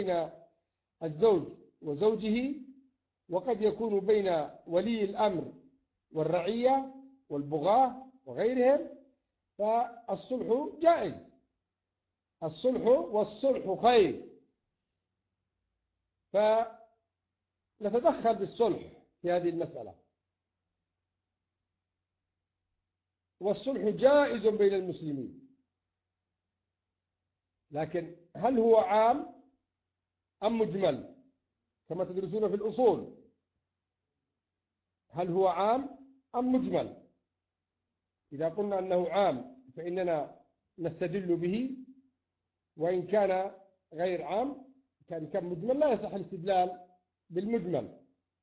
بين الزوج وزوجه، وقد يكون بين ولي الأمر والرعية والبغاة وغيرهم، فالصلح جائز. الصلح والصلح خير، فنتدخل بالصلح في هذه المسألة. والصلح جائز بين المسلمين، لكن هل هو عام أم مجمل كما تدرسون في الأصول؟ هل هو عام أم مجمل؟ إذا قلنا أنه عام فإننا نستدل به، وإن كان غير عام كان مجمل لا يصح الاستدلال بالمجمل.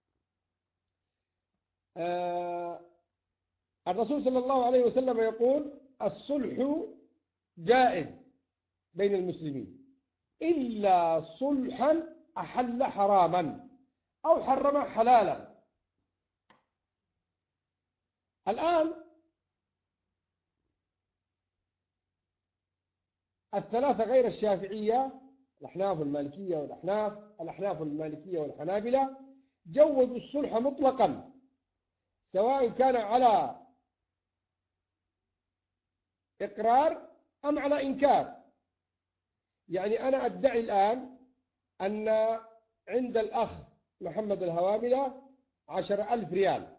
الرسول صلى الله عليه وسلم يقول الصلح جائز بين المسلمين إلا صلحا أحل حراما أو حرم حلالا. الآن الثلاثة غير الشافعية، الأحناف والمالكية الأحناف والمالكية والحنابلة، جوزوا الصلح مطلقا، سواء كان على إقرار أم على إنكار. يعني أنا أدعي الآن أن عند الأخ محمد الهواملة 10,000 ريال.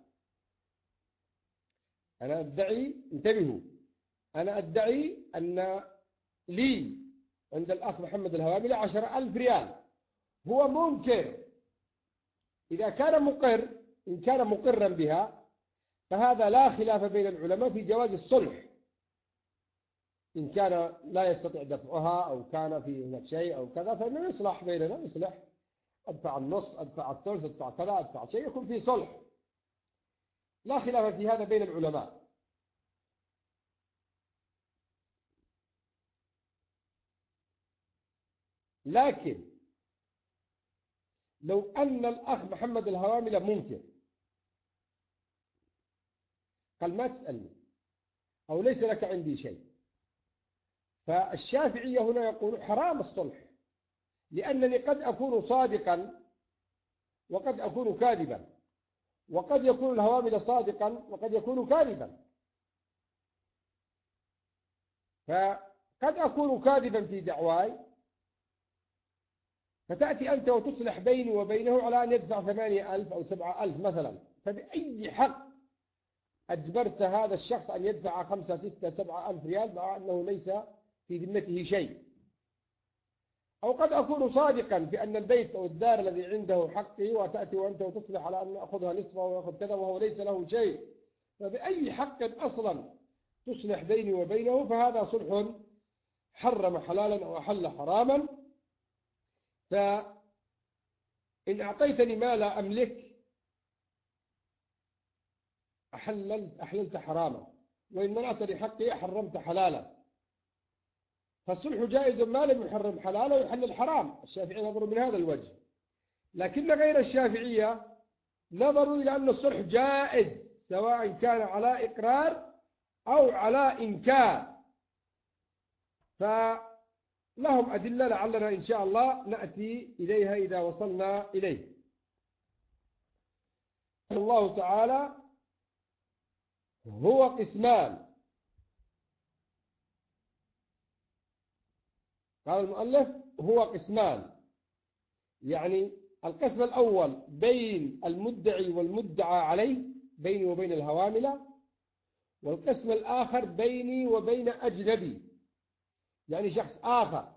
أنا أدعي، انتبهوا، أنا أدعي أن لي عند الأخ محمد الهواملة 10,000 ريال. هو منكر. إذا كان مقر، إن كان مقرا بها، فهذا لا خلاف بين العلماء في جواز الصلح. إن كان لا يستطيع دفعها أو كان في هناك شيء أو كذا، فإنه يصلح بيننا، يصلح، أدفع النص، أدفع الثلث، أدفع كذا، أدفع شيء، يكون في صلح. لا خلاف في هذا بين العلماء. لكن لو أن الأخ محمد الهواملة ممكن قال ما تسألني أو ليس لك عندي شيء، فالشافعية هنا يقول حرام الصلح، لأنني قد أكون صادقا وقد أكون كاذبا، وقد يكون الهوامل صادقا وقد يكون كاذبا. فقد أكون كاذبا في دعواي، فتأتي أنت وتصلح بيني وبينه على أن يدفع 8,000 أو 7,000 مثلا، فبأي حق أجبرت هذا الشخص أن يدفع 5 6 7,000 ريال مع أنه ليس في ذمته شيء؟ أو قد أكون صادقا في أن البيت أو الدار الذي عنده حقي، وتأتي وأنت وتصلح على أن أخذها نصفه ويأخذ كذا وهو ليس له شيء، فبأي حق أصلا تصلح بيني وبينه؟ فهذا صلح حرم حلالا أو أحل حراما. فإن أعطيتني ما لا أملك أحللت حراما، وإن منعتني حقي حرمت حلالا. فالصلح جائز ما لم يحرم حلالا ويحلل حرام. الشافعي نظروا من هذا الوجه، لكن غير الشافعية نظروا إلى أن الصلح جائز سواء كان على إقرار أو على إنكار. فلهم أدلة لعلنا إن شاء الله نأتي إليها إذا وصلنا إليه. الله تعالى هو قسمان. قال المؤلف هو قسمان، يعني القسم الأول بين المدعي والمدعى عليه، بيني وبين الهواملة، والقسم الآخر بيني وبين أجنبي، يعني شخص آخر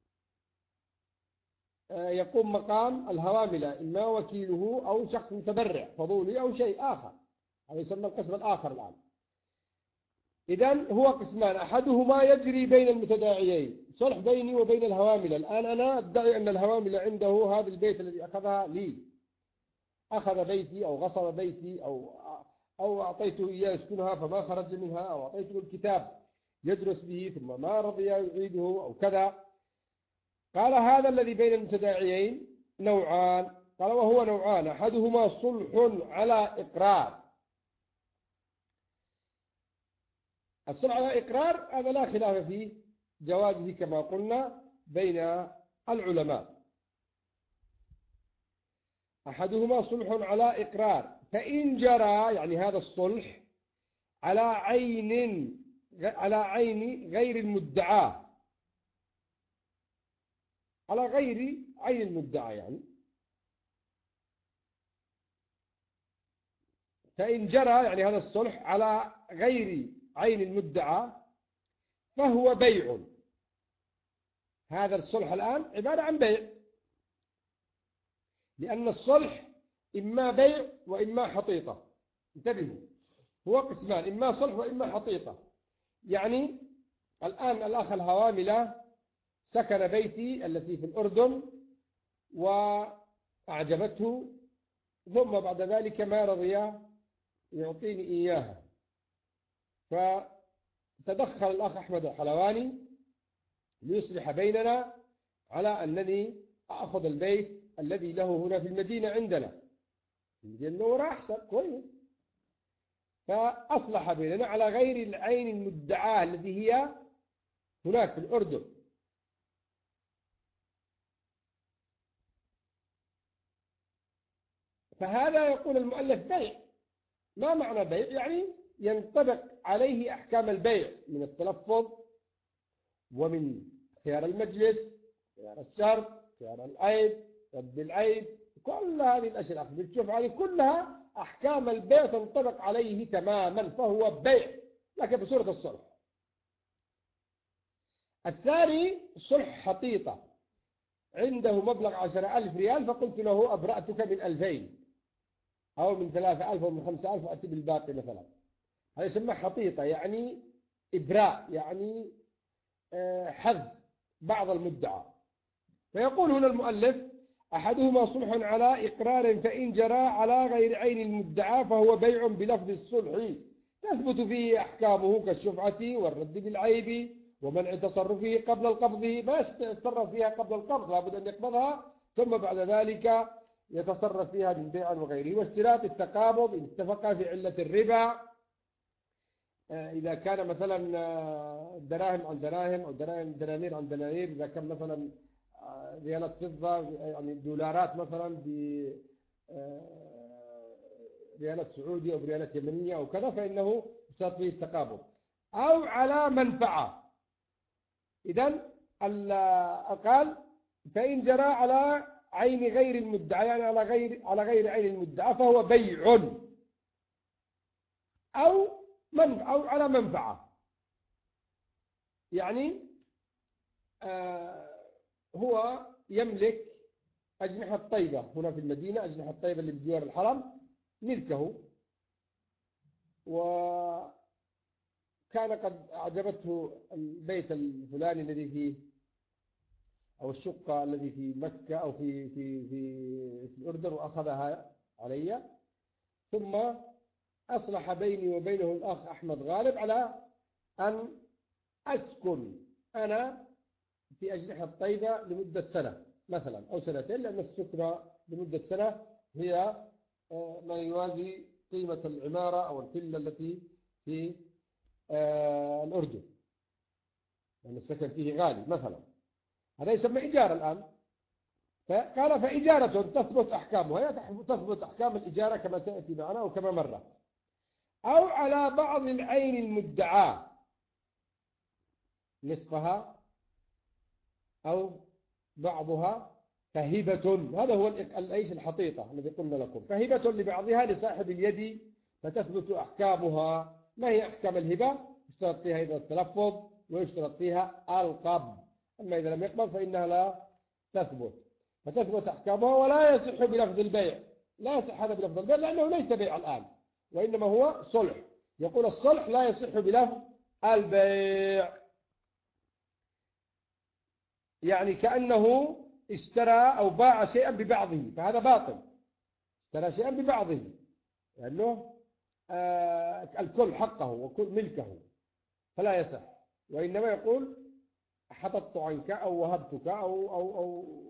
يقوم مقام الهواملة، إما وكيله أو شخص متبرع فضولي أو شيء آخر. هذا يسمى القسم الآخر الآن. إذن هو قسمان، أحدهما يجري بين المتداعيين، صلح بيني وبين الهواملة. الآن أنا أدعي أن الهواملة عنده هذا البيت الذي أخذها لي، أخذ بيتي أو غصب بيتي أو أعطيته إياه يسكنها فما خرج منها، أو أعطيته الكتاب يدرس به ثم ما رضي يعيده أو كذا. قال هذا الذي بين المتداعيين نوعان. قال وهو نوعان، أحدهما صلح على إقرار. الصلح على إقرار هذا لا خلاف فيه، جوازه كما قلنا بين العلماء. أحدهما صلح على إقرار، فإن جرى يعني هذا الصلح على عين غير المدعى، على غير عين المدعى يعني، فإن جرى يعني هذا الصلح على غير عين المدعى فهو بيع. هذا الصلح الآن عبارة عن بيع، لأن الصلح إما بيع وإما حطيطة. انتبهوا، هو قسمان، إما صلح وإما حطيطة. يعني الآن الأخ الهواملة سكن بيتي التي في الأردن وأعجبته، ثم بعد ذلك ما رضي يعطيني إياها، فتدخل الأخ أحمد الحلواني ليصلح بيننا على أنني أخذ البيت الذي له هنا في المدينة عندنا، لأنه راح أحسن كويس، فأصلح بيننا على غير العين المدعاة التي هي هناك في الأردن. فهذا يقول المؤلف بيع. ما معنى بيع؟ يعني ينطبق عليه أحكام البيع من التلفظ ومن خيار المجلس، خيار الشرط، خيار العيب، رد العيب، كل هذه الأشياء بتشوف هذه كلها أحكام البيع تنطبق عليه تماما، فهو بيع لكن بصورة الصلح. الثاني صلح حطيطة، عنده مبلغ 10,000 ريال فقلت له أبرأتك من 2000 أو من 3,000 أو من 5,000 وأتي بالباقي مثلا. هذا يسمى حطيطة، يعني إبراء، يعني حذف بعض المدعى. فيقول هنا المؤلف أحدهما صلح على إقرار، فإن جرى على غير عين المدعى فهو بيع بلفظ الصلح تثبت فيه أحكامه كالشفعة والرد بالعيب ومنع تصرفه قبل القبض. ما يتصرف فيها قبل القبض، لابد أن يقبضها ثم بعد ذلك يتصرف فيها من بيع وغيره. واشتراط التقابض إن اتفق في علة الربا، إذا كان مثلا دراهم عن دراهم أو دنانير عن دنانير، إذا كان مثلا ريالات فضة يعني دولارات مثلا بريالات سعودية أو بريالات يمنية أو كذا، فإنه يشترط فيه التقابض. أو على منفعة، إذن قال فإن جرى على عين غير المدعى يعني على غير عين المدعى فهو بيع، أو على منفعة، يعني هو يملك أجنحة طيبة هنا في المدينة، أجنحة طيبة اللي بجوار الحرم ملكه، وكان قد أعجبته البيت الفلاني الذي فيه أو الشقة الذي في مكة أو في الأردن وأخذها علي، ثم أصلح بيني وبينه الأخ أحمد غالب على أن أسكن أنا في أجنحة طيبة لمدة سنة مثلا أو سنتين، لأن السكنة لمدة سنة هي ما يوازي قيمة العمارة أو الفيلا التي في الأردن، يعني السكن فيه غالي مثلا. هذا يسمى إجارة الآن. فقال فإجارة تثبت أحكامها، تثبت أحكام الإجارة كما سيأتي معنا وكما مر. أو على بعض العين المدعاة نصفها أو بعضها فهبة، هذا هو الأيش الحطيطة الذي قلنا لكم، فهبة لبعضها لصاحب اليد فتثبت أحكامها. ما هي أحكام الهبة؟ يشترط فيها إذا التلفظ ويشترط فيها القبض، أما إذا لم يقبض فإنها لا تثبت، فتثبت أحكامها. ولا يصح بلفظ البيع، لا يصح هذا بلفظ البيع لأنه ليس بيع الآن وإنما هو صلح. يقول الصلح لا يصح بلفظ البيع، يعني كأنه اشترى أو باع شيئا ببعضه، فهذا باطل. اشترى شيئا ببعضه لأنه الكل حقه وكل ملكه، فلا يصح. وإنما يقول حطت عنك أو وهبتك أو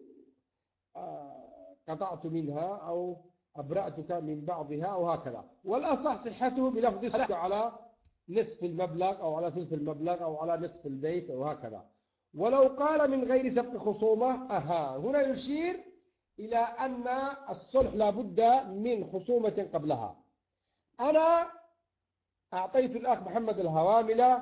قطعت منها أو أبرأتك من بعضها أو هكذا. والأصح صحته بلفظ الصلح على نصف المبلغ أو على ثلث المبلغ أو على نصف البيت أو هكذا. ولو قال من غير سبق خصومة، هنا يشير إلى أن الصلح لا بد من خصومة قبلها. أنا أعطيت الأخ محمد الهواملة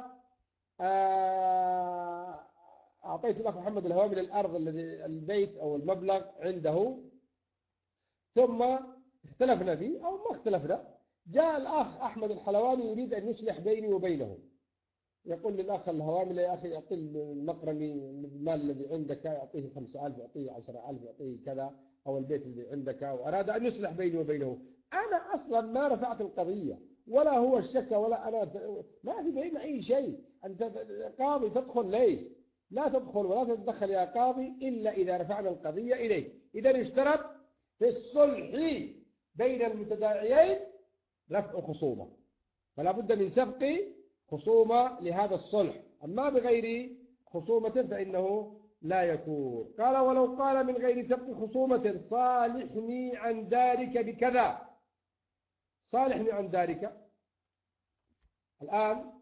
الأرض البيت أو المبلغ عنده، ثم اختلفنا فيه أو ما اختلفنا، جاء الأخ أحمد الحلواني يريد أن يصلح بيني وبينه، يقول للأخ الهواملة يا أخي أعطي المقرمي المال الذي عندك، يعطيه 5000 يعطيه 10000 يعطيه كذا، أو البيت اللي عندك، وأراد أن يصلح بيني وبينه. أنا أصلا ما رفعت القضية ولا هو الشكا ولا أنا، ما في بيننا أي شيء. أنت قاضي تدخل ليش؟ لا تدخل ولا تتدخل يا قاضي إلا إذا رفعنا القضية إليك. إذا اشترط في الصلح بين المتداعيين رفع خصومة، فلا بد من سبق خصومة لهذا الصلح، أما بغير خصومة فإنه لا يكون. قال ولو قال من غير سبق خصومة صالحني عن دارك بكذا، صالحني عن دارك. الآن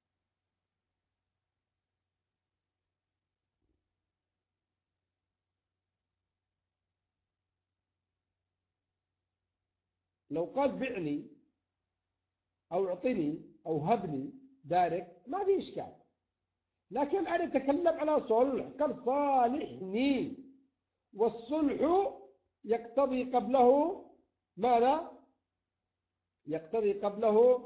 لو قال بعني أو اعطني أو هبني دارك ما في إشكال، لكن أنا أتكلم على صلح، قال صالحني، والصلح يقتضي قبله ماذا؟ يقتضي قبله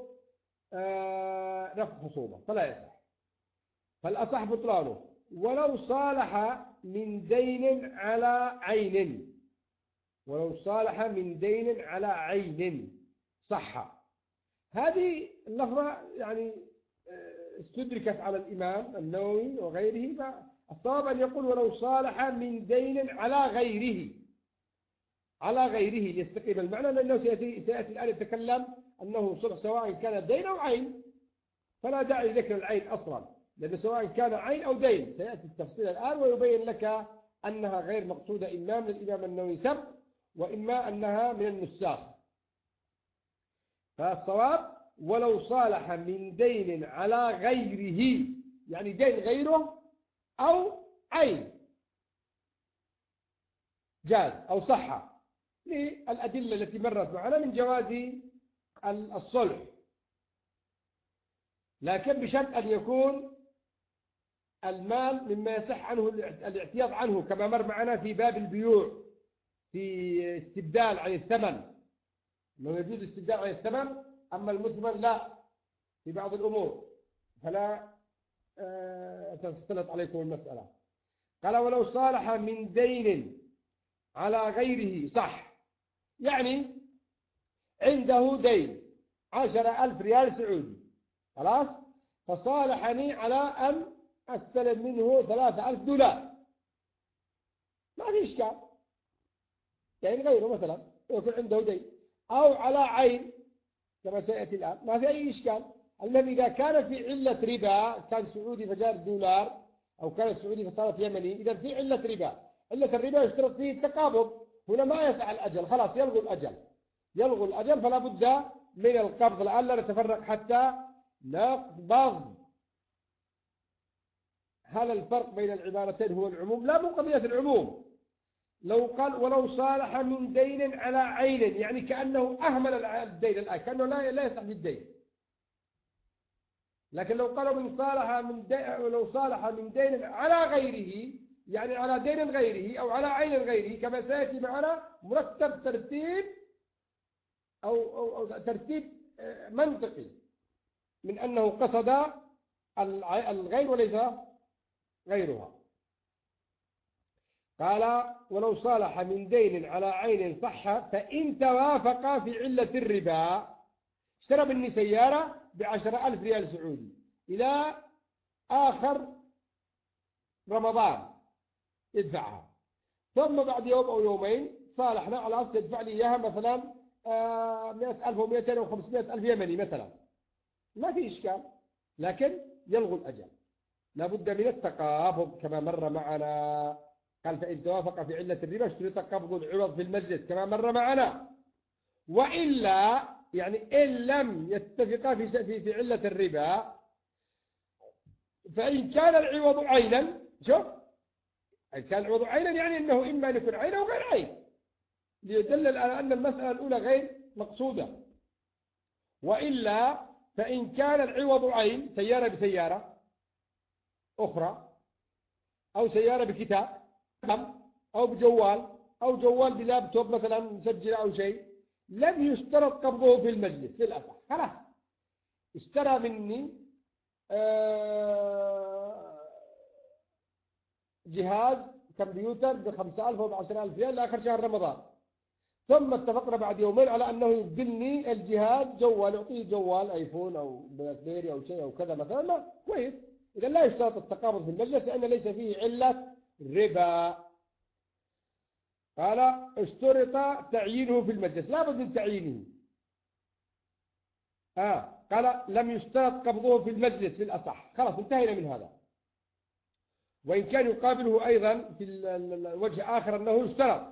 رفع خصومة، فلا يصح، فالأصح بطلانه. ولو صالح من دين على عين، ولو صالح من دين على عين صح. هذه اللفظة يعني استدركت على الإمام النووي وغيره، فالصواب أن يقول ولو صالح من دين على غيره، على غيره يستقيم المعنى، لأنه سيأتي الآن يتكلم أنه صلح سواء كان دين أو عين، فلا داعي لذكر العين أصلا، لأنه سواء كان عين أو دين سيأتي التفصيل الآن ويبين لك أنها غير مقصودة، إما من الإمام النووي سبق وإما أنها من النساخ. فالصواب ولو صالح من دين على غيره، يعني دين غيره أو عين جاز أو صح، للأدلة التي مرت معنا من جواز الصلح، لكن بشرط أن يكون المال مما يصح عنه الاعتياض عنه، كما مر معنا في باب البيوع في استبدال عن الثمن، أنه يجوز استبدال عن الثمن، أما المثمن لا في بعض الأمور، فلا تختلط عليكم المسألة. قال ولو صالح من دين على غيره صح، يعني عنده دين 10,000 ريال سعودي، خلاص، فصالحني على أن أستلم منه 3,000 دولار، ما في إشكال، يعني غيره مثلا يكون عنده دين، أو على عين كما سيأتي الآن، ما في أي إشكال. المهم إذا كان في علة ربا، كان سعودي فجاء دولار، أو كان سعودي فصارت يمني، إذا في علة ربا، علة الربا يشترط فيه التقابض، هنا ما يسعى الأجل، خلاص يلغوا الأجل، فلا بد من القبض. الآن لا نتفرق حتى نقبض. هل الفرق بين العبارتين هو العموم؟ لا، مو قضية العموم. لو قال ولو صالح من دين على عين، يعني كأنه أهمل الدين الآن، كأنه لا يصح بالدين. لكن لو قالوا لو صالح من دين على غيره، يعني على دين غيره أو على عين غيره، كما سيأتي معنا مرتب ترتيب أو ترتيب منطقي من أنه قصد الغير وليس غيرها. قال ولو صالح من دين على عين صح، فإن توافقا في علة الربا، اشترى مني سيارة ب10,000 ريال سعودي إلى آخر رمضان يدفعها، ثم بعد يوم أو يومين صالحنا على أصل يدفع لي إياها مثلا 100,000 و200 أو 500,000 يمني مثلا، ما في إشكال، لكن يلغوا الأجل، لابد من التقابض كما مر معنا. قال فإن توافق في علة الربا اشترط قبض العوض في المجلس كما مر معنا، وإلا يعني إن لم يتفقا في علة الربا، فإن كان العوض عينا، شوف، إن كان العوض عينا يعني أنه إما أن يكون عين أو غير عين، ليدلل على أن المسألة الأولى غير مقصودة. وإلا فإن كان العوض عين، سيارة بسيارة أخرى، أو سيارة بكتاب، أو بجوال، أو جوال بلابتوب مثلا مسجل أو شيء، لم يشترط قبضه في المجلس في الأصح. خلاص اشترى مني جهاز كمبيوتر ب5,000 أو ب10,000 ريال لآخر شهر رمضان، ثم اتفقنا بعد يومين على أنه يبدلني الجهاز جوال، يعطيه جوال آيفون أو بلاك بيري أو شيء أو كذا مثلا، ما كويس. إذا لا يشترط التقابض في المجلس لأن ليس فيه علة ربا. قال اشترط تعيينه في المجلس، لا بد من تعيينه. قال لم يشترط قبضه في المجلس في الأصح. خلاص انتهينا من هذا. وإن كان يقابله أيضا في الوجه آخر أنه يشترط.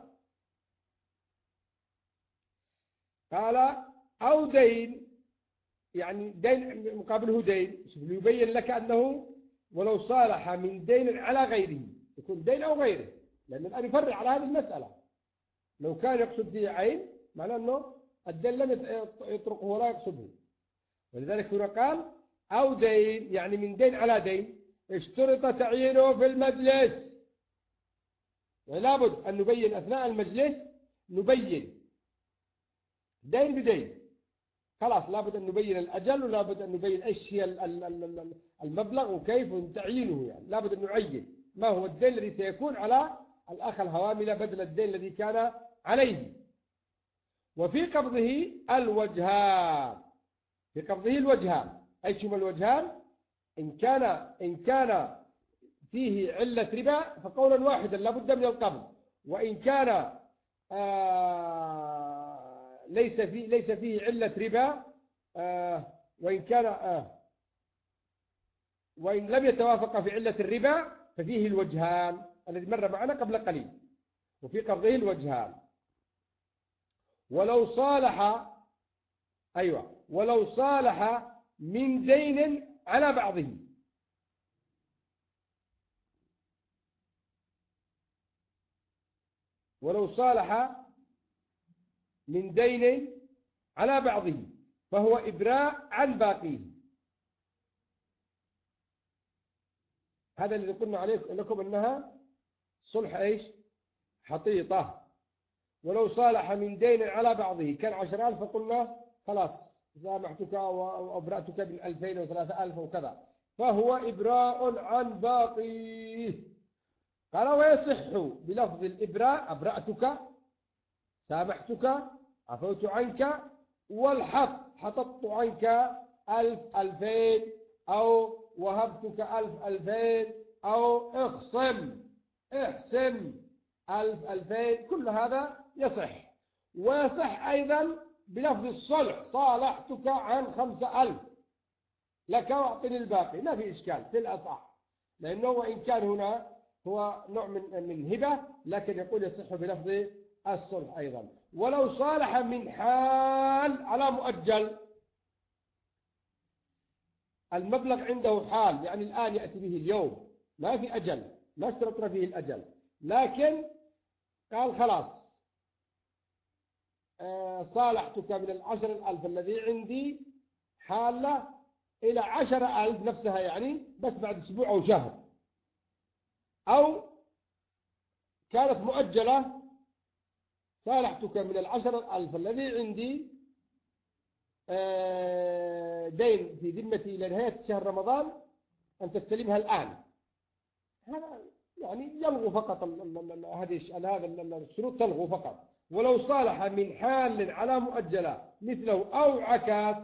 قال أو دين، يعني دين مقابله دين، ليبين لك أنه ولو صالح من دين على غيره، يكون دين أو غيره، لأن الآن يفرع على هذه المسألة. لو كان يقصد فيه عين معناه أنه الدين لم يطرقه ولا يقصده. ولذلك هنا قال أو دين، يعني من دين على دين، اشترط تعيينه في المجلس. يعني لابد أن نبين أثناء المجلس، نبين دين بدين. خلاص لابد أن نبين الأجل، ولابد أن نبين إيش هي المبلغ وكيف تعيينه. يعني لابد أن نعين ما هو الدين الذي سيكون على الأخ الهوامل بدل الدين الذي كان عليه. وفي قبضه الوجهان، في قبضه الوجهان. أيش هما الوجهان؟ إن كان فيه علة ربا فقولا واحدا لا بد من القبض، وإن كان ليس فيه علة ربا، وإن لم يتوافق في علة الربا ففيه الوجهان الذي مر معنا قبل قليل. وفي قبضه الوجهان. ولو صالح من دين على بعضه، ولو صالح من دين على بعضه فهو إبراء عن باقيه. هذا الذي قلنا لكم أنها صلح إيش؟ حطيطة. ولو صالح من دين على بعضه كان 10,000 فقلنا خلاص سامحتك وأبرأتك من 2,000 و3,000 وكذا، فهو إبراء عن باقيه. قال ويصح بلفظ الإبراء أبرأتك، سامحتك، عفوت عنك، والحط حططت عنك 1,000 2,000، أو وهبتك 1,000 2,000، أو اخصم 1,000 2,000، كل هذا يصح. ويصح أيضا بلفظ الصلح، صالحتك عن 5,000 لك واعطني الباقي، ما في إشكال في الأصح، لأنه وإن كان هنا هو نوع من هبة، لكن يقول يصح بلفظ الصلح أيضا. ولو صالح من حال على مؤجل، المبلغ عنده حال، يعني الآن يأتي به اليوم، ما في أجل، ما اشترطنا فيه الأجل، لكن قال خلاص صالحتك من 10,000 الذي عندي حالة إلى 10,000 نفسها، يعني بس بعد أسبوع أو شهر، أو كانت مؤجلة صالحتك من 10,000 الذي عندي دين في ذمتي إلى نهاية شهر رمضان أن تستلمها الآن. هذا يعني يلغو فقط هذا الشروط تلغو فقط. ولو صالح من حال على مؤجلة مثله أو عكاس،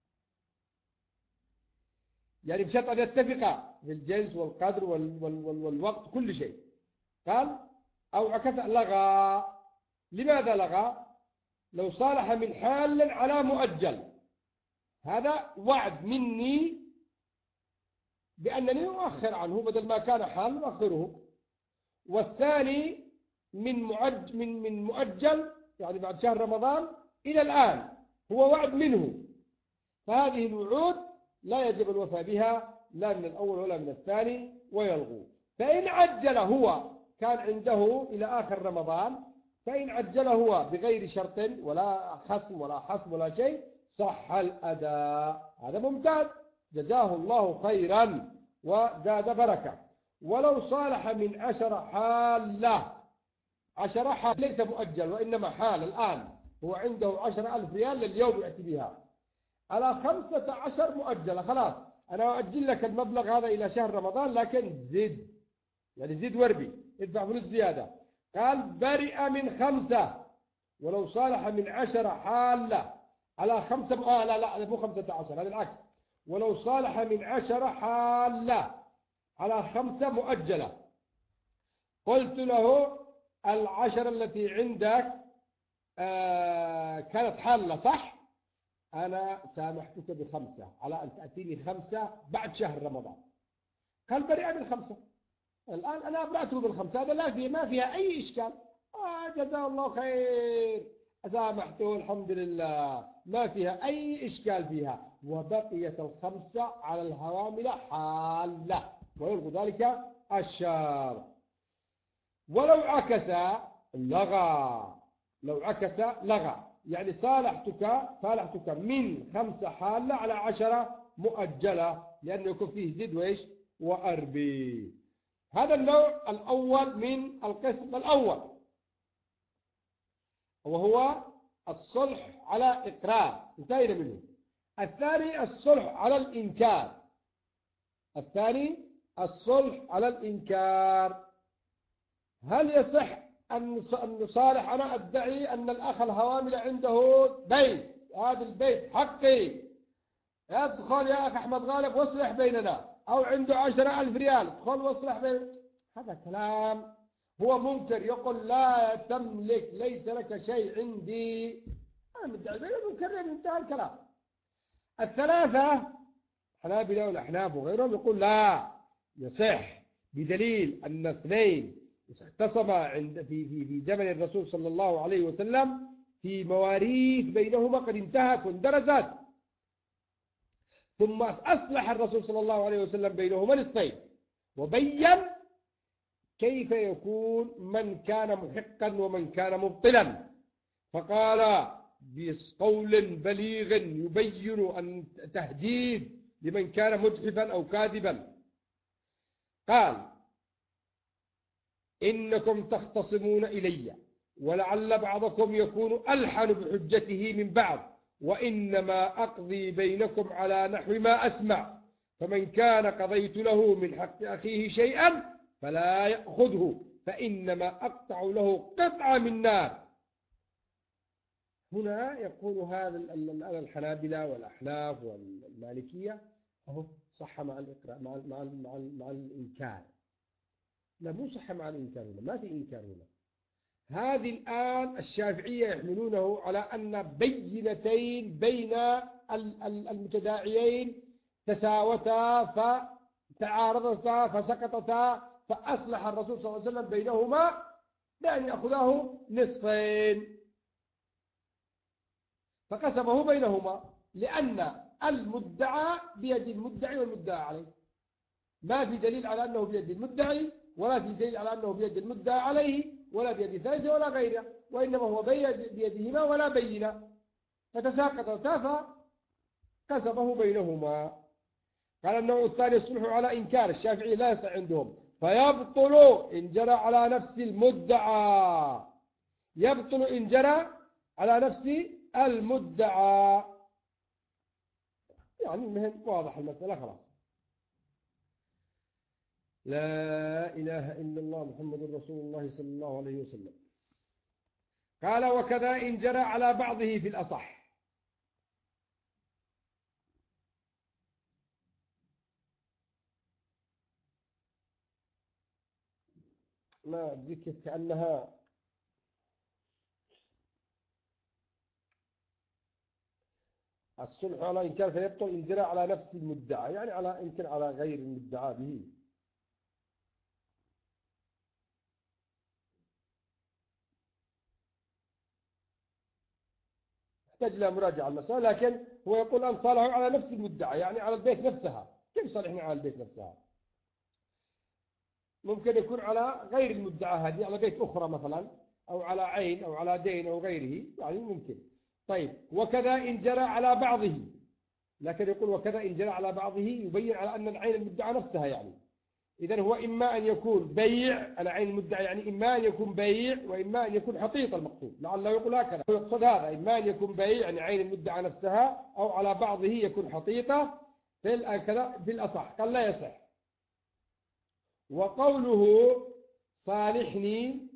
يعني بشرط أن يتفق في الجنس والقدر والوقت كل شيء. قال أو عكس لغى. لماذا لغى؟ لو صالح من حال على مؤجل، هذا وعد مني بأنني أؤخر عنه، بدل ما كان حال أؤخره. والثاني من مؤجل، يعني بعد شهر رمضان إلى الآن، هو وعد منه. فهذه الوعود لا يجب الوفاء بها لا من الأول ولا من الثاني، ويلغو. فإن عجل، هو كان عنده إلى آخر رمضان فإن عجل هو بغير شرط ولا خصم ولا حصم ولا شيء صح الأداء. هذا ممتاز، جزاه الله خيرا وزاد بركة. ولو صالح من 10 حالة، 10 حال ليس مؤجل وإنما حال الآن، هو عنده 10,000 ريال لليوم يأتي بها على 15 مؤجلة، خلاص أنا أؤجل لك المبلغ هذا إلى شهر رمضان، لكن زد، يعني زد وربي، ادفع فلوس زيادة. قال برئ من 5. ولو صالح من 10 حالة على 5 لا مو 15، هذا العكس. ولو صالح من 10 حالة على 5 مؤجلة، قلت له 10 التي عندك كانت حالة صح، أنا سامحتك ب5 على أن تأتيني 5 بعد شهر رمضان. قال برئ من 5. الآن أنا أبرأته ب5، هذا ما فيها أي إشكال. جزاه الله خير، سامحته الحمد لله، ما فيها أي إشكال فيها. وبقيت 5 على الهوامل حالة ويلغي ذلك الشارع. ولو عكس لغى، لو عكس لغى، يعني صالحتك من 5 حالة على 10 مؤجلة، لأنه يكون فيه زد وإيش وأربي. هذا النوع الأول من القسم الأول، وهو الصلح على إقرار، انتهينا منه. الثاني الصلح على الإنكار، الثاني الصلح على الإنكار. هل يصح أن نصالح؟ أنا أدعي أن الأخ الهوامل عنده بيت، هذا البيت حقي، ادخل يا أخ أحمد غالب واصلح بيننا، أو عنده 10,000 ريال ادخل واصلح بيننا. هذا كلام هو منكر، يقول لا تملك، ليس لك شيء عندي، أنا مدعي بينه منكر، انتهى الكلام. الثلاثة الحنابلة والأحناف وغيرهم يقول لا يصح، بدليل أن 2 اختصما عند في زمن الرسول صلى الله عليه وسلم في مواريث بينهما قد انتهت واندرست، ثم أصلح الرسول صلى الله عليه وسلم بينهما نصفين، وبين كيف يكون من كان محقا ومن كان مبطلا، فقال بقول بليغ يبين أن تهديد لمن كان مجحفا أو كاذبا. قال إنكم تختصمون إلي ولعل بعضكم يكون ألحن بحجته من بعض، وإنما أقضي بينكم على نحو ما أسمع، فمن كان قضيت له من حق أخيه شيئا فلا يأخذه، فإنما أقطع له قطعة من نار. هنا يقول هذا الحنابلة والأحناف والمالكية أهو صح مع الإقرار مع الإنكار. لا مو صح مع الإنكار هنا، ما في إنكار هنا. هذه الآن الشافعية يحملونه على أن بينتين بين المتداعيين تساوتا فتعارضتا فسقطتا، فأصلح الرسول صلى الله عليه وسلم بينهما بأن يأخذاه نصفين، فقسمه بينهما، لأن المدعى بيد المدعي والمدعى عليه، ما في دليل على أنه بيد المدعي، ولا في دليل على أنه بيد المدعى عليه، ولا بيد ثالثة ولا غيره، وإنما هو بيدهما ولا بينه، فتساقطتا فقسمه بينهما. قال النوع الثاني الصلح على إنكار، الشافعي لا يصح عندهم، فيبطل إن جرى على نفس المدعى، يبطل إن جرى على نفس المدعى. يعني المهم واضح المسألة خلاص. لا إله إلا الله محمد رسول الله صلى الله عليه وسلم. قال وكذا إن جرى على بعضه في الأصح. ما أدري كأنها الصلح على إنكار فيبطل إن جرى على نفس المدعى، يعني على يمكن على غير المدعى به. يحتاج إلى مراجعة المسألة، لكن هو يقول أن صالحوا على نفس المدعى، يعني على البيت نفسها. كيف صالحنا على البيت نفسها؟ ممكن يكون على غير المدعى هذه، على بيت أخرى مثلا، أو على عين أو على دين أو غيره يعني ممكن. طيب وكذا إن جرى على بعضه، لكن يقول وكذا إن جرى على بعضه يبين على أن العين المدعى نفسها يعني. إذن هو إما أن يكون بيع على عين المدعى، يعني إما أن يكون بيع وإما أن يكون حطيط المقصود، لعله يقول هكذا يقصد هذا، إما أن يكون بيع يعني عين المدعى نفسها، أو على بعضه يكون حطيطة في الأصح قال لا يصح. وقوله صالحني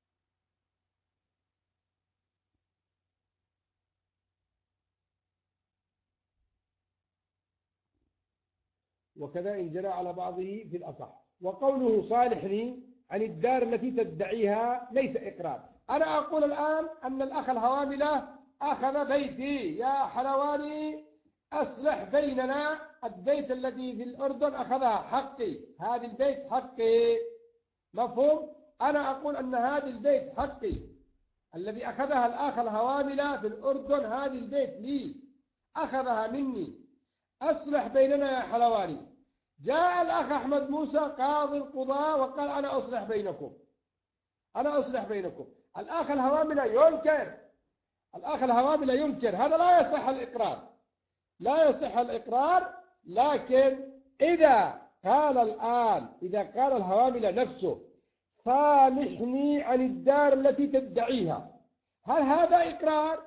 وكذا إن جرى على بعضه في الأصح. وقوله صالحني عن الدار التي تدعيها ليس إقرار. أنا أقول الآن أن الأخ الهواملة أخذ بيتي، يا حلواني أصلح بيننا، البيت الذي في الأردن أخذها حقي، هذا البيت حقي، مفهوم؟ أنا أقول أن هذا البيت حقي الذي أخذها الأخ الهواملة في الأردن، هذا البيت لي أخذها مني، أصلح بيننا يا حلواني. جاء الأخ أحمد موسى قاضي القضاء وقال أنا أصلح بينكم، أنا أصلح بينكم. الأخ الهواملة ينكر، الأخ الهواملة ينكر، هذا لا يصح الإقرار، لا يصح الإقرار. لكن إذا قال الآن، إذا قال الهواملة نفسه صالحني عن الدار التي تدعيها، هل هذا إقرار؟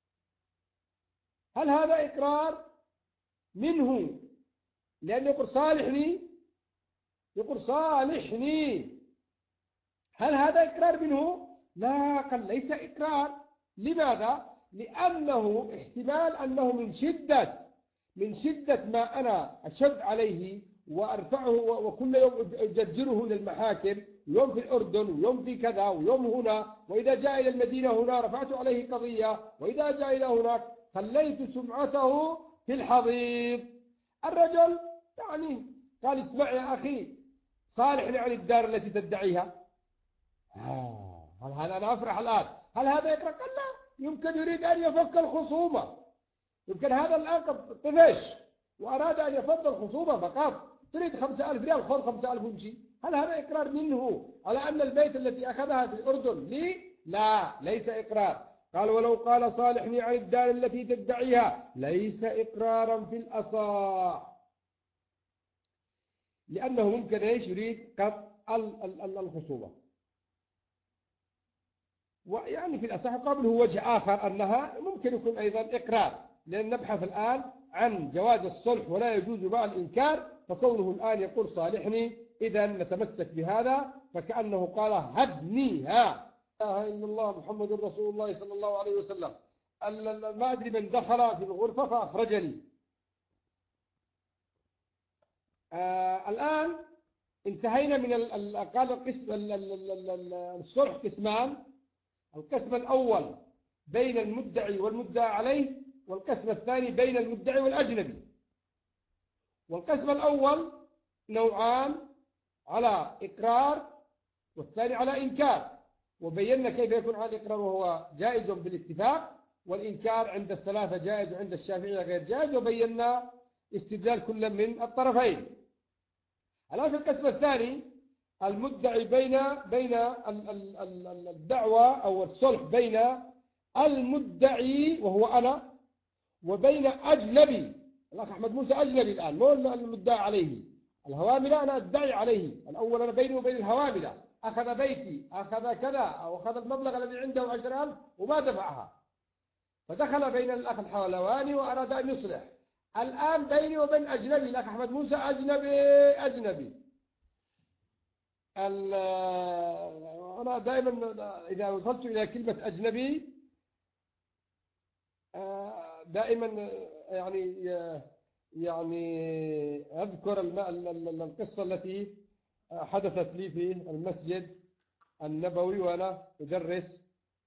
هل هذا إقرار منه؟ لأنه يقول صالحني، يقول صالحني، هل هذا إقرار منه؟ لا، قال ليس إقرار. لماذا؟ لأنه احتمال أنه من شدة ما أنا أشد عليه وأرفعه وكل يوم أجدره إلى المحاكم، يوم في الأردن ويوم في كذا ويوم هنا، وإذا جاء إلى المدينة هنا رفعت عليه قضية، وإذا جاء إلى هناك خليت سمعته في الحضيض. الرجل يعني قال اسمع يا أخي صالحني عن الدار التي تدعيها، هل أنا أفرح الآن؟ هل هذا يقرأ؟ قال لا، يمكن يريد أن يفك الخصومة، يمكن هذا الآن طفش وأراد أن يفض الخصومة فقط، تريد 5000 ريال خذ 5000 وامشي. هل هذا إقرار منه على أن البيت التي أخذها في الأردن لي؟ لا، ليس إقرار. قال ولو قال صالحني عن الدار التي تدعيها ليس إقرارا في الأصح، لأنه ممكن إيش يريد قطع الخصومة. ويعني في الأصح قبله وجه آخر أنها ممكن يكون أيضا إقرار، لأن نبحث الآن عن جواز الصلح ولا يجوز مع الإنكار، فكونه الآن يقول صالحني إذا نتمسك بهذا، فكأنه قال هدنيها. لا إله إلا الله محمد رسول الله صلى الله عليه وسلم. ما أدري من دخل في الغرفة فأخرجني. الآن انتهينا من قال القسم الصلح قسمان. القسم الأول بين المدعي والمدعى عليه، والقسم الثاني بين المدعي والأجنبي. والقسم الأول نوعان، على إقرار والثاني على إنكار، وبينا كيف يكون على الإقرار وهو جائز بالاتفاق، والإنكار عند الثلاثة جائز وعند الشافعية غير جائز، وبينا استدلال كل من الطرفين. الآن في القسم الثاني المدعي بين الدعوة أو الصلح بين المدعي وهو أنا وبين أجنبي. الأخ أحمد موسى أجنبي الآن، مو المدعي عليه. الهواملة أنا أدعي عليه، الأول أنا بيني وبين الهواملة، أخذ بيتي، أخذ كذا، أو أخذ المبلغ الذي عنده 10,000 وما دفعها، فدخل بين الأخ الحلواني وأراد أن يصلح. الآن بيني وبين أجنبي، الأخ أحمد موسى أجنبي. أنا دائما إذا وصلت إلى كلمة أجنبي دائما يعني أذكر القصة التي حدثت لي في المسجد النبوي وأنا أدرس،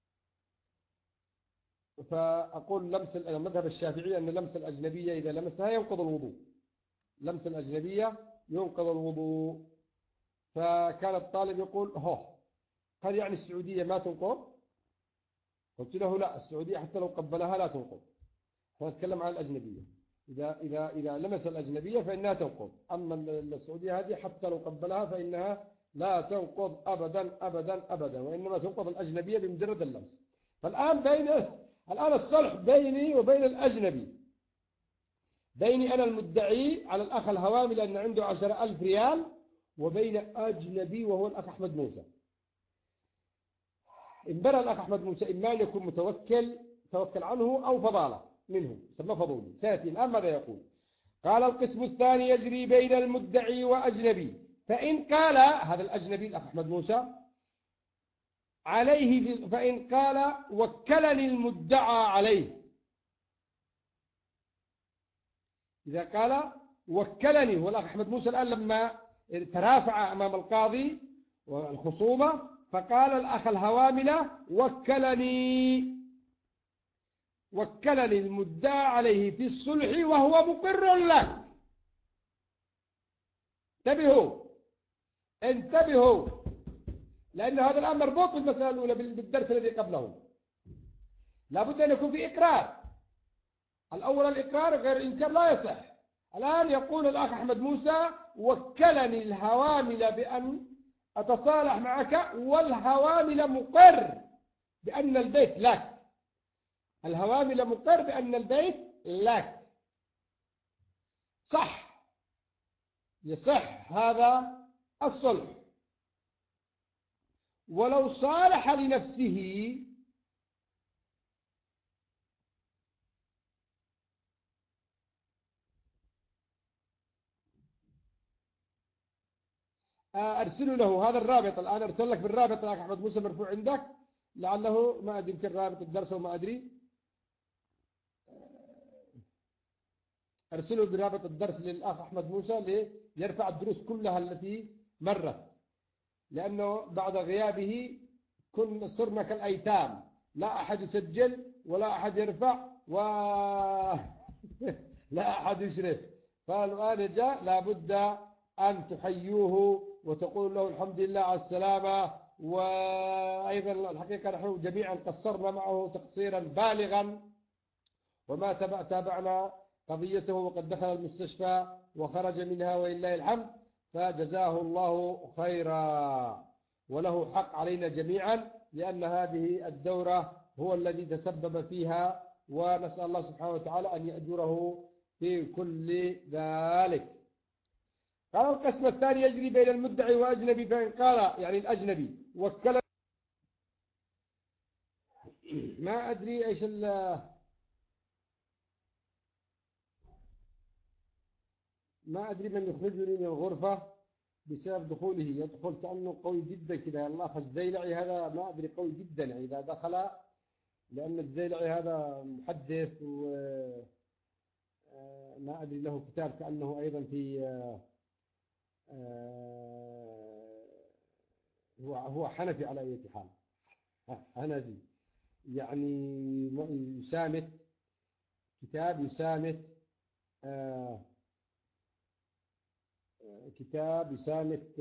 فأقول لمس المذهب الشافعي أن لمس الأجنبية إذا لمسها ينقض الوضوء، لمس الأجنبية ينقض الوضوء. فكان الطالب يقول هل يعني السعودية ما تنقض؟ قلت له لا، السعودية حتى لو قبلها لا تنقض، فنتكلم عن الأجنبية. إذا لمس الأجنبية فإنها تنقض، أما السعودية هذه حتى لو قبلها فإنها لا تنقض أبدا أبدا أبدا، وإنما تنقض الأجنبية بمجرد اللمس. فالآن الآن الصلح بيني وبين الأجنبي، بيني أنا المدعي على الأخ الهوامي لأن عنده 10,000 ريال، وبين أجنبي وهو الأخ أحمد موسى. إن برى الأخ أحمد موسى إما أن يكون توكل عنه أو فضالة منه سمى فضولي. سيأتي الآن ماذا يقول. قال القسم الثاني يجري بين المدعي وأجنبي، فإن قال هذا الأجنبي الأخ أحمد موسى عليه، فإن قال وكلني المدعى عليه، إذا قال وكلني، والأخ أحمد موسى الآن لما ترافع أمام القاضي والخصومة فقال الأخ الهواملة وكلني المدعى عليه في الصلح وهو مقر لك. انتبهوا، لأن هذا الأمر مربوط بالمسألة الأولى بالدرس الذي قبله. لابد أن يكون في إقرار. الأول الإقرار غير الإنكار لا يصح. الآن يقول الأخ أحمد موسى وكلني الهوامل بأن أتصالح معك، والهوامل مقر بأن البيت لك. الهوامل مقر بأن البيت لك. يصح هذا الصلح. ولو صالح لنفسه أرسلوا له هذا الرابط. الآن أرسل لك بالرابط يا أحمد موسى مرفوع عندك، لعله ما أدري يمكن رابط الدرس وما أدري. أرسلوا برابط الدرس للأخ أحمد موسى ليرفع الدروس كلها التي مرت، لأنه بعد غيابه صرنا كالأيتام، لا أحد يسجل ولا أحد يرفع لا أحد يشرف. فالآن جاء لابد أن تحيوه وتقول له الحمد لله على السلامة. وأيضا الحقيقة نحن جميعا قصرنا معه تقصيرا بالغا، وما تابعنا قضيته وقد دخل المستشفى وخرج منها ولله الحمد، فجزاه الله خيرا، وله حق علينا جميعا، لأن هذه الدورة هو الذي تسبب فيها، ونسأل الله سبحانه وتعالى أن يأجره في كل ذلك. قال القسم الثاني يجري بين المدعي وأجنبي، فإن قال يعني الأجنبي وكل، ما أدري إيش ما أدري من يخرجني من الغرفة بسبب دخوله، يدخل كأنه قوي جدا كذا. الله الزيلعي هذا ما أدري قوي جدا يعني إذا دخل، لأن الزيلعي هذا محدث وما أدري له كتاب كأنه أيضا في هو حنفي على أي حال، حنفي يعني يسامت كتاب، يسامت كتاب، يسامت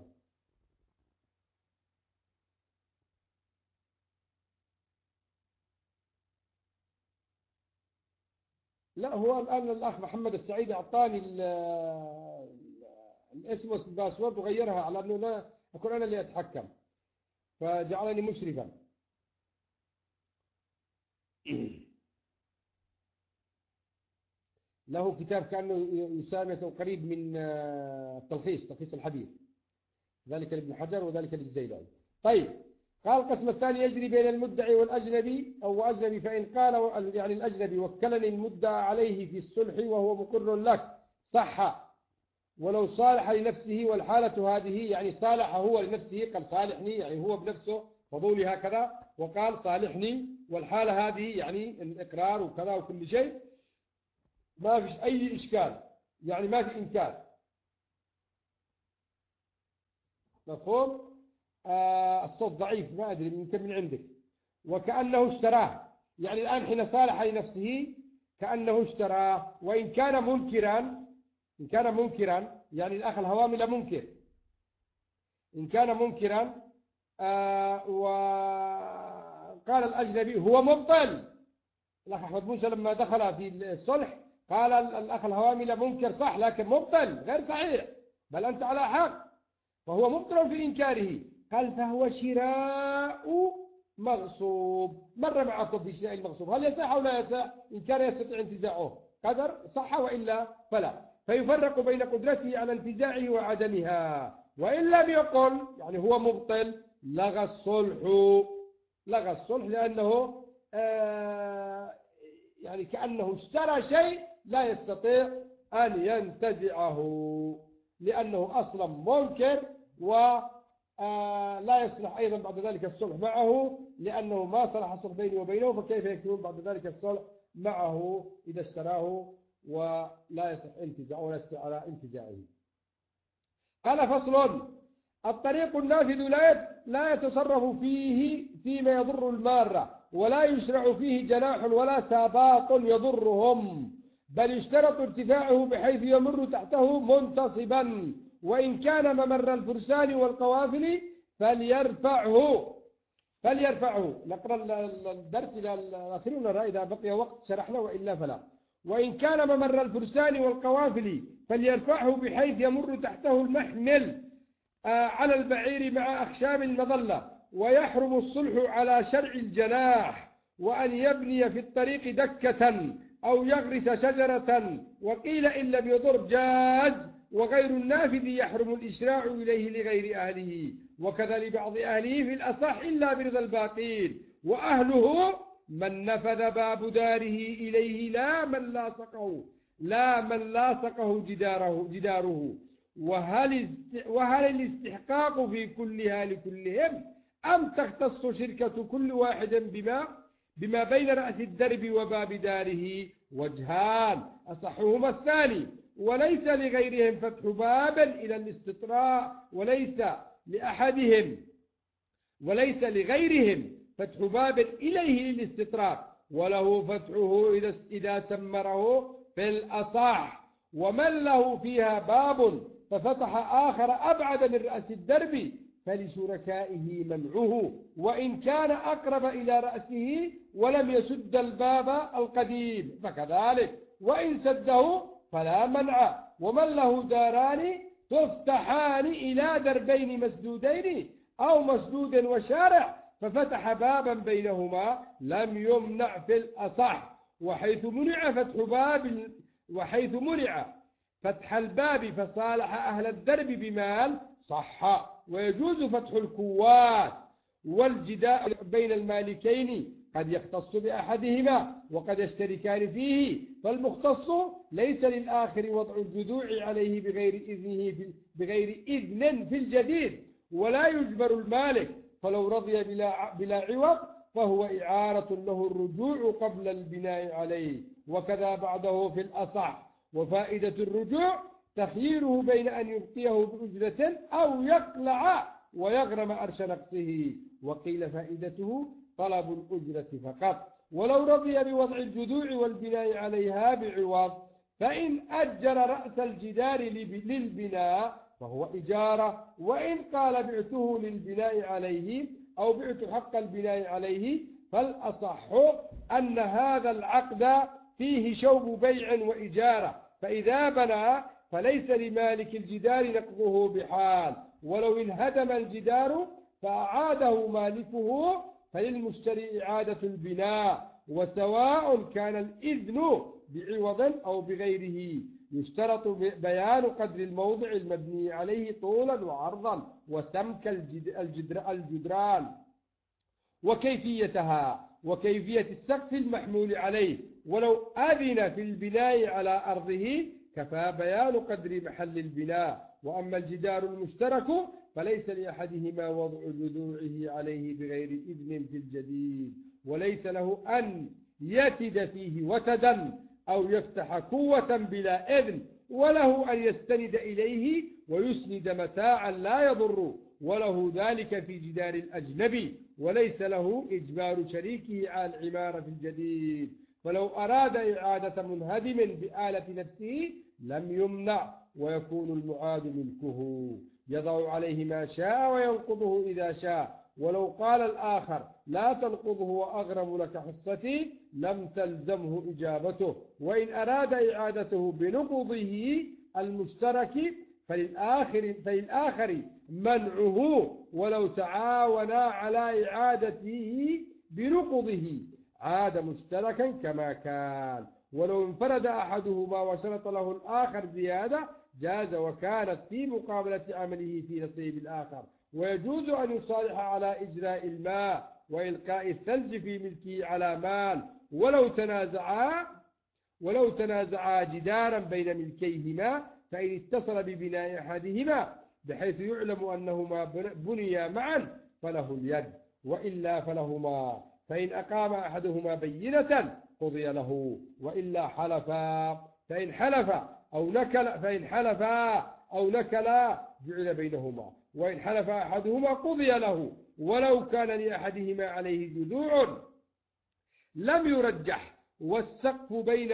لا هو الآن الأخ محمد السعيد أعطاني الاسم والباسورد وغيرها على أنه لا أكون أنا اللي أتحكم، فجعلني مشرفا. له كتاب كأنه يسامت أو قريب من تلخيص الحديث، ذلك لابن حجر وذلك للزيلعي. طيب، قال القسم الثاني يجري بين المدعي والأجنبي أو أجنبي، فإن قال يعني الأجنبي وكلني المدعى عليه في الصلح وهو مقر لك صح، ولو صالح لنفسه، والحالة هذه يعني صالح هو لنفسه، قال صالحني يعني هو بنفسه فضولي هكذا، وقال صالحني، والحالة هذه يعني الإقرار وكذا وكل شيء، ما فيش أي إشكال، يعني ما في إنكار. مفهوم؟ الصوت ضعيف ما أدري يمكن من عندك. وكأنه اشتراه، يعني الآن حين صالح لنفسه كأنه اشتراه، وإن كان منكرا يعني الأخ الهوامل منكر، إن كان منكرا وقال الأجنبي هو مبطل. الأخ أحمد موسى لما دخل في الصلح قال الأخ الهوامل منكر صح، لكن مبطل غير صحيح، بل أنت على حق. فهو مبطل في إنكاره. قال فهو شراء مغصوب. مر معكم في شراء المغصوب، هل يصح أو لا يصح؟ إن كان يستطيع انتزاعه قدر صح، وإلا فلا. فيفرق بين قدرته على انتزاعه وعدمها. وإن لم يقل يعني هو مبطل، لغى الصلح. لغى الصلح لأنه يعني كأنه اشترى شيء لا يستطيع أن ينتزعه، لأنه أصلا منكر، ولا يصلح أيضا بعد ذلك الصلح معه، لأنه ما صلح الصلح بينه وبينه، فكيف يكون بعد ذلك الصلح معه إذا اشتراه ولا يصح انتزاعه ولا يستطيع على انتزاعه. قال فصل: الطريق النافذ لا يتصرف فيه فيما يضر المارة، ولا يشرع فيه جناح ولا ساباط يضرهم، بل يشترط ارتفاعه بحيث يمر تحته منتصبا، وإن كان ممر الفرسان والقوافل فليرفعه. نقرأ الدرس إلى الأخير ونرى إذا بقي وقت شرحنا، وإلا فلا. وإن كان ممر الفرسان والقوافل فليرفعه بحيث يمر تحته المحمل على البعير مع أخشاب المظلة، ويحرم الصلح على شرع الجناح، وأن يبني في الطريق دكة أو يغرس شجرة، وقيل إن لم يضر جاز، وغير النافذ يحرم الإشراع إليه لغير أهله، وكذا لبعض أهله في الأصح إلا برضا الباقين، وأهله من نفذ باب داره إليه لا من لاصقه جداره. وهل الاستحقاق في كلها لكلهم، أم تختص شركة كل واحد بما بين رأس الدرب وباب داره؟ وجهان، أصحهما الثاني، وليس لغيرهم فتح باب إلى الاستطراء، وليس لغيرهم فتح باب إليه للاستطراء، وله فتحه إذا سمره في الأصح. ومن له فيها باب ففتح آخر أبعد من رأس الدرب فلشركائه منعه، وإن كان أقرب إلى رأسه ولم يسد الباب القديم فكذلك، وإن سده فلا منع. ومن له داران تفتحان إلى دربين مسدودين أو مسدود وشارع ففتح بابا بينهما لم يمنع في الأصح. وحيث منع فتح الباب فصالح أهل الدرب بمال صح. ويجوز فتح الكوات والجداء بين المالكين، قد يختص بأحدهما وقد يشتركان فيه، فالمختص ليس للآخر وضع الجذوع عليه بغير إذن في الجديد، ولا يجبر المالك، فلو رضي بلا عوض فهو إعارة له الرجوع قبل البناء عليه، وكذا بعده في الأصح. وفائدة الرجوع تخييره بين أن يبقيه بأجرة أو يقلع ويغرم أرش نقصه، وقيل فائدته طلب الأجرة فقط، ولو رضي بوضع الجذوع والبناء عليها بعوض، فإن أجر رأس الجدار للبناء فهو إجارة، وإن قال بعته للبناء عليه أو بعت حق البناء عليه فالأصح أن هذا العقد فيه شوب بيع وإجارة، فإذا بنى فليس لمالك الجدار نقضه بحال، ولو انهدم الجدار فأعاده مالكه فللمشتري إعادة البناء، وسواء كان الإذن بعوض أو بغيره. يشترط بيان قدر الموضع المبني عليه طولا وعرضا وسمك الجدران وكيفيتها وكيفية السقف المحمول عليه، ولو أذن في البناء على أرضه كفى بيان قدر محل البناء. وأما الجدار المشترك فليس لأحدهما وضع جذوعه عليه بغير إذن في الجديد، وليس له أن يتد فيه وتدا أو يفتح قوة بلا إذن، وله أن يستند إليه ويسند متاعا لا يضر، وله ذلك في جدار الأجنبي، وليس له إجبار شريكه على العمارة في الجديد. فلو أراد إعادة منهدم بآلة نفسه لم يمنع، ويكون المعاد ملكه، يضع عليه ما شاء وينقضه إذا شاء. ولو قال الآخر لا تنقضه وأغرم لك حصتي لم تلزمه إجابته، وإن أراد إعادته بنقضه المشترك فللآخر منعه ولو تعاونا على إعادته بنقضه عاد مشتركا كما كان، ولو انفرد أحدهما وشرط له الآخر زيادة جاز وكانت في مقابلة عمله في نصيب الآخر. ويجوز أن يصالح على إجراء الماء وإلقاء الثلج في ملكه على مال ولو تنازعا جدارا بين ملكيهما، فإن اتصل ببناء أحدهما بحيث يعلم أنهما بنيا معا فله اليد، وإلا فلهما، فإن أقام أحدهما بينة قضي له، وإلا حلفا، فإن حلفا أو نكلا جعل بينهما، وإن حلف أحدهما قضي له، ولو كان لأحدهما عليه جذوع لم يرجح، والسقف بين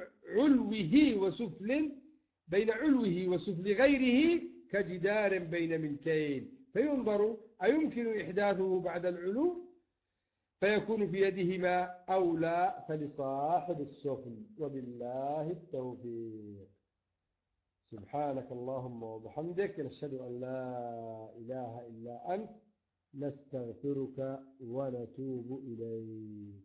علوه وسفل غيره كجدار بين ملكين، فينظر أيمكن إحداثه بعد العلو فيكون في يدهما أو لا، فلصاحب السفل. وبالله التوفيق. سبحانك اللهم وبحمدك، نشهد أن لا إله إلا أنت، نستغفرك ونتوب إليك.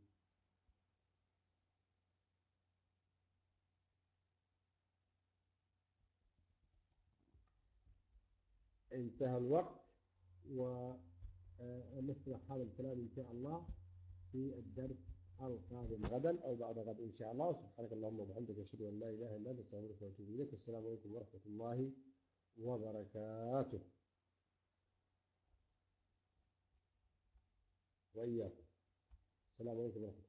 انتهى الوقت، ونسمع هذا الكلام إن شاء الله في الدرس القادم غدا أو بعد غد إن شاء الله. سبحانك اللهم وبحمدك، أشهد أن لا إله إلا أنت، أستغفرك وأتوب إليك. السلام عليكم ورحمة الله وبركاته. وإياكم. السلام عليكم ورحمة الله.